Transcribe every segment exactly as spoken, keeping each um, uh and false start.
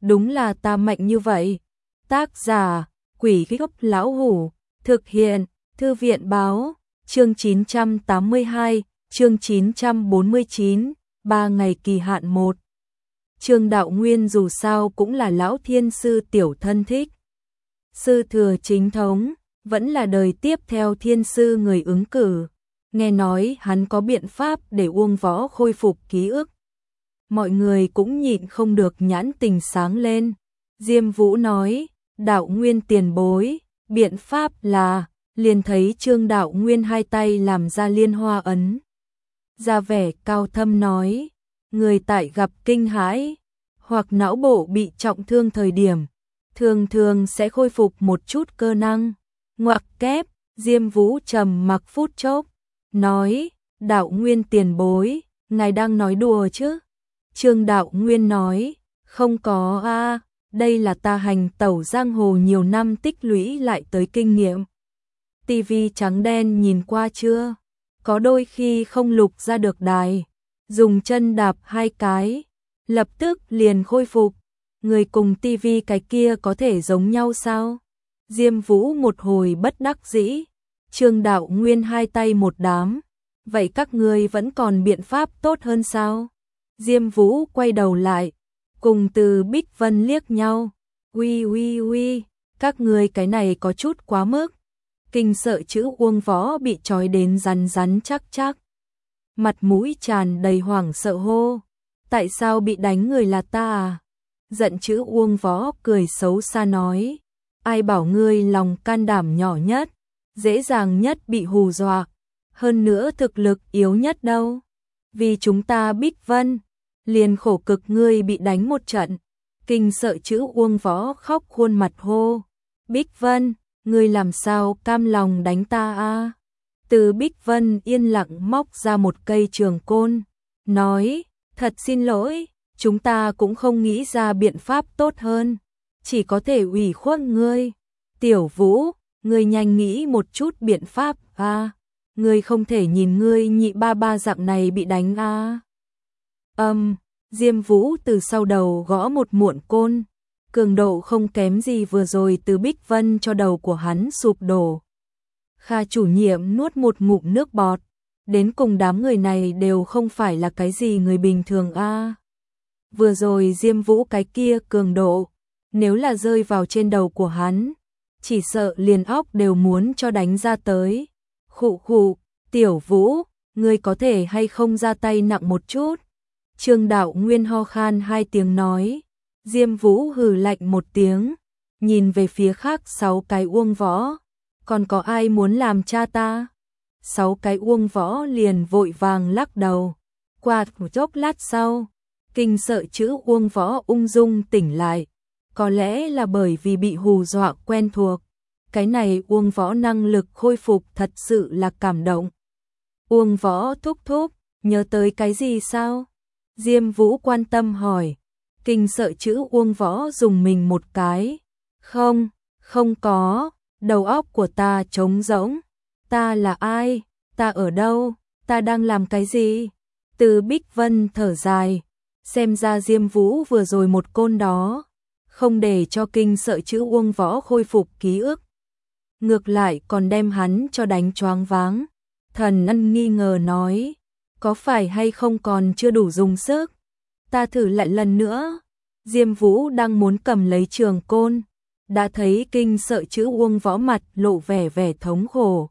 đúng là ta mạnh như vậy. Tác giả, Quỷ Gốc Lão Hủ, thực hiện, Thư viện Báo, chương chín trăm tám mươi hai, chương chín trăm bốn mươi chín, ba ngày kỳ hạn một. Trương Đạo Nguyên dù sao cũng là lão thiên sư tiểu thân thích. Sư thừa chính thống, vẫn là đời tiếp theo thiên sư người ứng cử. Nghe nói hắn có biện pháp để Uông Võ khôi phục ký ức. Mọi người cũng nhịn không được nhãn tình sáng lên. Diêm Vũ nói, Đạo Nguyên tiền bối, biện pháp là, liền thấy Trương Đạo Nguyên hai tay làm ra liên hoa ấn. Ra vẻ cao thâm nói, người tại gặp kinh hãi, hoặc não bộ bị trọng thương thời điểm, thường thường sẽ khôi phục một chút cơ năng. Ngoặc kép, Diêm Vũ trầm mặc phút chốc, nói, Đạo Nguyên tiền bối, ngài đang nói đùa chứ? Trương Đạo Nguyên nói, không có a, đây là ta hành tẩu giang hồ nhiều năm tích lũy lại tới kinh nghiệm. Tivi trắng đen nhìn qua chưa? Có đôi khi không lục ra được đài, dùng chân đạp hai cái, lập tức liền khôi phục. Người cùng tivi cái kia có thể giống nhau sao? Diêm Vũ một hồi bất đắc dĩ, Trương Đạo Nguyên hai tay một đám, vậy các ngươi vẫn còn biện pháp tốt hơn sao? Diêm Vũ quay đầu lại, cùng Từ Bích Vân liếc nhau, uy uy uy, các ngươi cái này có chút quá mức. Kinh sợ chữ Uông Võ bị trói đến rắn rắn chắc chắc. Mặt mũi tràn đầy hoảng sợ hô, tại sao bị đánh người là ta à? Giận chữ Uông Võ cười xấu xa nói, ai bảo ngươi lòng can đảm nhỏ nhất, dễ dàng nhất bị hù dọa, hơn nữa thực lực yếu nhất đâu. Vì chúng ta Bích Vân, liền khổ cực ngươi bị đánh một trận. Kinh sợ chữ Uông Võ khóc khuôn mặt hô, Bích Vân, ngươi làm sao cam lòng đánh ta a? Từ Bích Vân yên lặng móc ra một cây trường côn, nói, thật xin lỗi, chúng ta cũng không nghĩ ra biện pháp tốt hơn, chỉ có thể ủy khuất ngươi. Tiểu Vũ, ngươi nhanh nghĩ một chút biện pháp a, ngươi không thể nhìn ngươi nhị ba ba dạng này bị đánh a. Âm, um, Diêm Vũ từ sau đầu gõ một muộn côn, cường độ không kém gì vừa rồi Từ Bích Vân cho đầu của hắn sụp đổ. Kha chủ nhiệm nuốt một ngụm nước bọt, đến cùng đám người này đều không phải là cái gì người bình thường a. Vừa rồi Diêm Vũ cái kia cường độ, nếu là rơi vào trên đầu của hắn, chỉ sợ liền óc đều muốn cho đánh ra tới. Khụ khụ, Tiểu Vũ, ngươi có thể hay không ra tay nặng một chút? Trương Đạo Nguyên ho khan hai tiếng nói. Diêm Vũ hừ lạnh một tiếng, nhìn về phía khác sáu cái Uông Võ, còn có ai muốn làm cha ta? Sáu cái Uông Võ liền vội vàng lắc đầu. Qua một chốc lát sau, kinh sợ chữ Uông Võ ung dung tỉnh lại, có lẽ là bởi vì bị hù dọa quen thuộc. Cái này Uông Võ năng lực khôi phục thật sự là cảm động. Uông Võ thúc thúc, nhớ tới cái gì sao? Diêm Vũ quan tâm hỏi. Kinh sợ chữ Uông Võ dùng mình một cái. Không, không có, đầu óc của ta trống rỗng. Ta là ai? Ta ở đâu? Ta đang làm cái gì? Từ Bích Vân thở dài, xem ra Diêm Vũ vừa rồi một côn đó, không để cho kinh sợ chữ Uông Võ khôi phục ký ức. Ngược lại còn đem hắn cho đánh choáng váng. Thần Ân nghi ngờ nói, có phải hay không còn chưa đủ dùng sức? Ta thử lại lần nữa. Diêm Vũ đang muốn cầm lấy trường côn, đã thấy kinh sợ chữ Uông Võ mặt lộ vẻ vẻ thống khổ.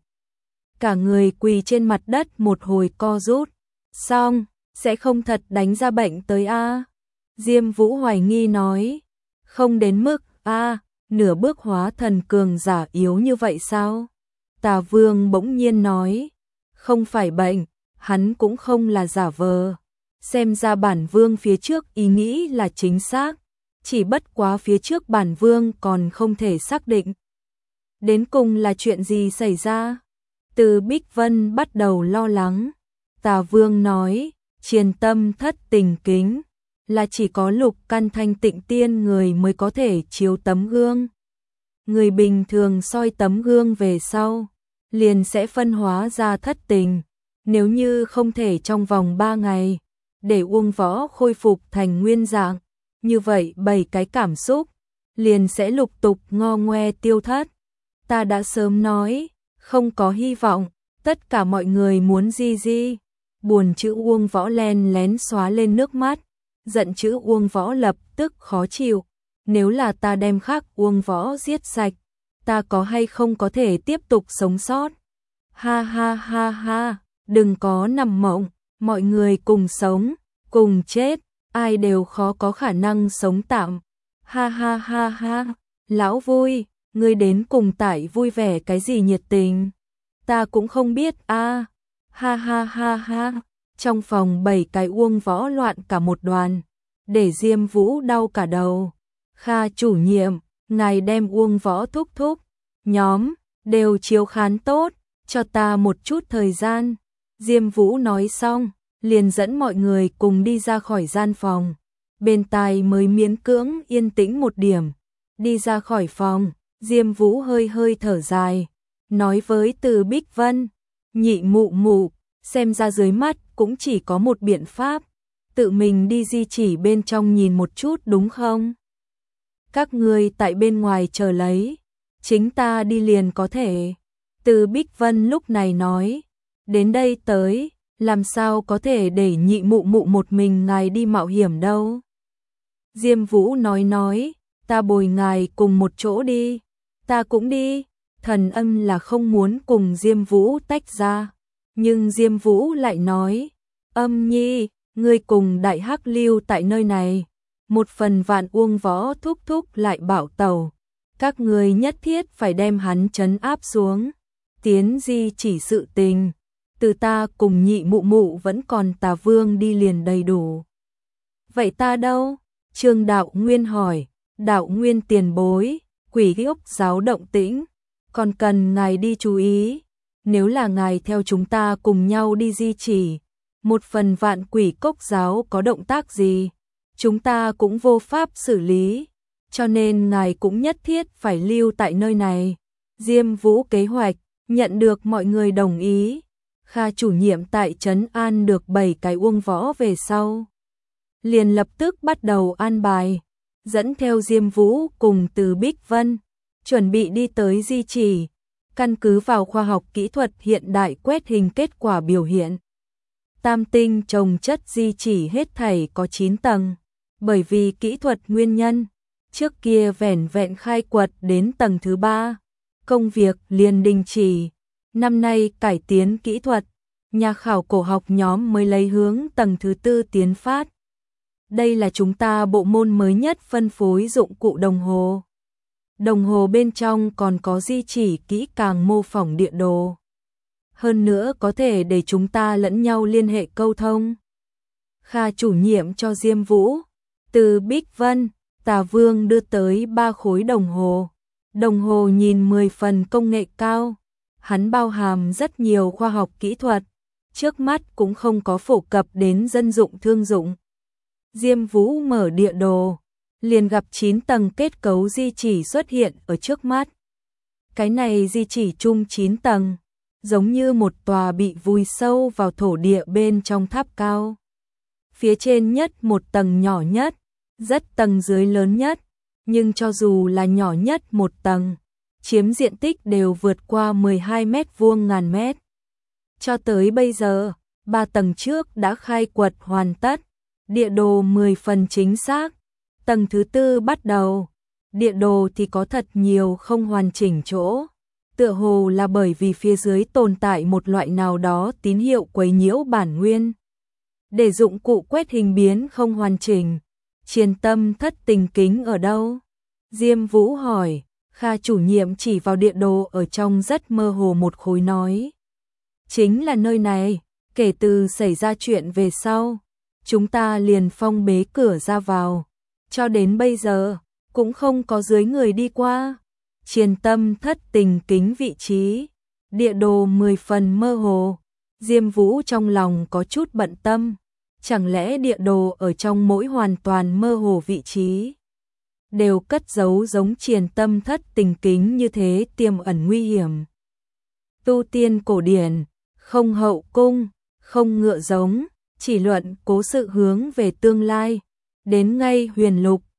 Cả người quỳ trên mặt đất một hồi co rút. Xong, sẽ không thật đánh ra bệnh tới a? Diêm Vũ hoài nghi nói, không đến mức a, nửa bước hóa thần cường giả yếu như vậy sao? Tà Vương bỗng nhiên nói, không phải bệnh, hắn cũng không là giả vờ. Xem ra bản vương phía trước ý nghĩ là chính xác, chỉ bất quá phía trước bản vương còn không thể xác định. Đến cùng là chuyện gì xảy ra? Từ Bích Vân bắt đầu lo lắng. Tà Vương nói, triền tâm thất tình kính, là chỉ có lục căn thanh tịnh tiên người mới có thể chiếu tấm gương. Người bình thường soi tấm gương về sau, liền sẽ phân hóa ra thất tình. Nếu như không thể trong vòng ba ngày, để Uông Võ khôi phục thành nguyên dạng, như vậy bảy cái cảm xúc liền sẽ lục tục ngo ngoe tiêu thất. Ta đã sớm nói, không có hy vọng, tất cả mọi người muốn gì gì. Buồn chữ Uông Võ len lén xóa lên nước mắt, giận chữ Uông Võ lập tức khó chịu. Nếu là ta đem khác Uông Võ giết sạch, ta có hay không có thể tiếp tục sống sót? Ha ha ha ha, đừng có nằm mộng, mọi người cùng sống, cùng chết, ai đều khó có khả năng sống tạm. Ha ha ha ha, lão vui, ngươi đến cùng tải vui vẻ cái gì nhiệt tình? Ta cũng không biết a. À. Ha ha ha ha, trong phòng bảy cái Uông Võ loạn cả một đoàn, để Diêm Vũ đau cả đầu. Kha chủ nhiệm, ngài đem Uông Võ thúc thúc, nhóm, đều chiếu khán tốt, cho ta một chút thời gian. Diêm Vũ nói xong, liền dẫn mọi người cùng đi ra khỏi gian phòng. Bên tai mới miễn cưỡng yên tĩnh một điểm. Đi ra khỏi phòng, Diêm Vũ hơi hơi thở dài, nói với Từ Bích Vân, nhị mụ mụ, xem ra dưới mắt cũng chỉ có một biện pháp, tự mình đi di chỉ bên trong nhìn một chút đúng không? Các ngươi tại bên ngoài chờ lấy, chính ta đi liền có thể. Từ Bích Vân lúc này nói, đến đây tới, làm sao có thể để nhị mụ mụ một mình ngài đi mạo hiểm đâu. Diêm Vũ nói nói, ta bồi ngài cùng một chỗ đi, ta cũng đi. Thần Âm là không muốn cùng Diêm Vũ tách ra, nhưng Diêm Vũ lại nói, Âm Nhi, ngươi cùng Đại Hắc lưu tại nơi này, một phần vạn Uông Võ thúc thúc lại bảo tẩu, các ngươi nhất thiết phải đem hắn trấn áp xuống, tiến di chỉ sự tình, từ ta cùng nhị mụ mụ vẫn còn Tà Vương đi liền đầy đủ. Vậy ta đâu? Trương Đạo Nguyên hỏi. Đạo Nguyên tiền bối, Quỷ Ốc giáo động tĩnh, còn cần ngài đi chú ý, nếu là ngài theo chúng ta cùng nhau đi di chỉ, một phần vạn Quỷ Cốc giáo có động tác gì, chúng ta cũng vô pháp xử lý, cho nên ngài cũng nhất thiết phải lưu tại nơi này. Diêm Vũ kế hoạch, nhận được mọi người đồng ý. Kha chủ nhiệm tại trấn an được bảy cái Uông Võ về sau, liền lập tức bắt đầu an bài, dẫn theo Diêm Vũ cùng Từ Bích Vân, chuẩn bị đi tới di chỉ, căn cứ vào khoa học kỹ thuật hiện đại quét hình kết quả biểu hiện. Tam tinh trồng chất di chỉ hết thảy có chín tầng, bởi vì kỹ thuật nguyên nhân, trước kia vẻn vẹn khai quật đến tầng thứ ba, công việc liền đình chỉ. Năm nay cải tiến kỹ thuật, nhà khảo cổ học nhóm mới lấy hướng tầng thứ tư tiến phát. Đây là chúng ta bộ môn mới nhất phân phối dụng cụ đồng hồ. Đồng hồ bên trong còn có di chỉ kỹ càng mô phỏng địa đồ. Hơn nữa có thể để chúng ta lẫn nhau liên hệ câu thông. Kha chủ nhiệm cho Diêm Vũ, Từ Bích Vân, Tà Vương đưa tới ba khối đồng hồ. Đồng hồ nhìn mười phần công nghệ cao. Hắn bao hàm rất nhiều khoa học kỹ thuật, trước mắt cũng không có phổ cập đến dân dụng thương dụng. Diêm Vũ mở địa đồ, liền gặp chín tầng kết cấu di chỉ xuất hiện ở trước mắt. Cái này di chỉ chung chín tầng, giống như một tòa bị vùi sâu vào thổ địa bên trong tháp cao. Phía trên nhất một tầng nhỏ nhất, rất tầng dưới lớn nhất, nhưng cho dù là nhỏ nhất một tầng, chiếm diện tích đều vượt qua mười hai mét vuông ngàn mét. Cho tới bây giờ, ba tầng trước đã khai quật hoàn tất, địa đồ mười phần chính xác. Tầng thứ tư bắt đầu, địa đồ thì có thật nhiều không hoàn chỉnh chỗ, tựa hồ là bởi vì phía dưới tồn tại một loại nào đó tín hiệu quấy nhiễu bản nguyên. Để dụng cụ quét hình biến không hoàn chỉnh, Triền Tâm Thất Tình Kính ở đâu? Diêm Vũ hỏi. Kha chủ nhiệm chỉ vào địa đồ ở trong rất mơ hồ một khối nói. Chính là nơi này, kể từ xảy ra chuyện về sau, chúng ta liền phong bế cửa ra vào, cho đến bây giờ, cũng không có dưới người đi qua. Triền Tâm Thất Tình Kính vị trí, địa đồ mười phần mơ hồ, Diêm Vũ trong lòng có chút bận tâm, chẳng lẽ địa đồ ở trong mỗi hoàn toàn mơ hồ vị trí đều cất giấu giống Triền Tâm Thất Tình Kính như thế tiềm ẩn nguy hiểm. Tu tiên cổ điển, không hậu cung, không ngựa giống, chỉ luận cố sự hướng về tương lai, đến ngay huyền lục,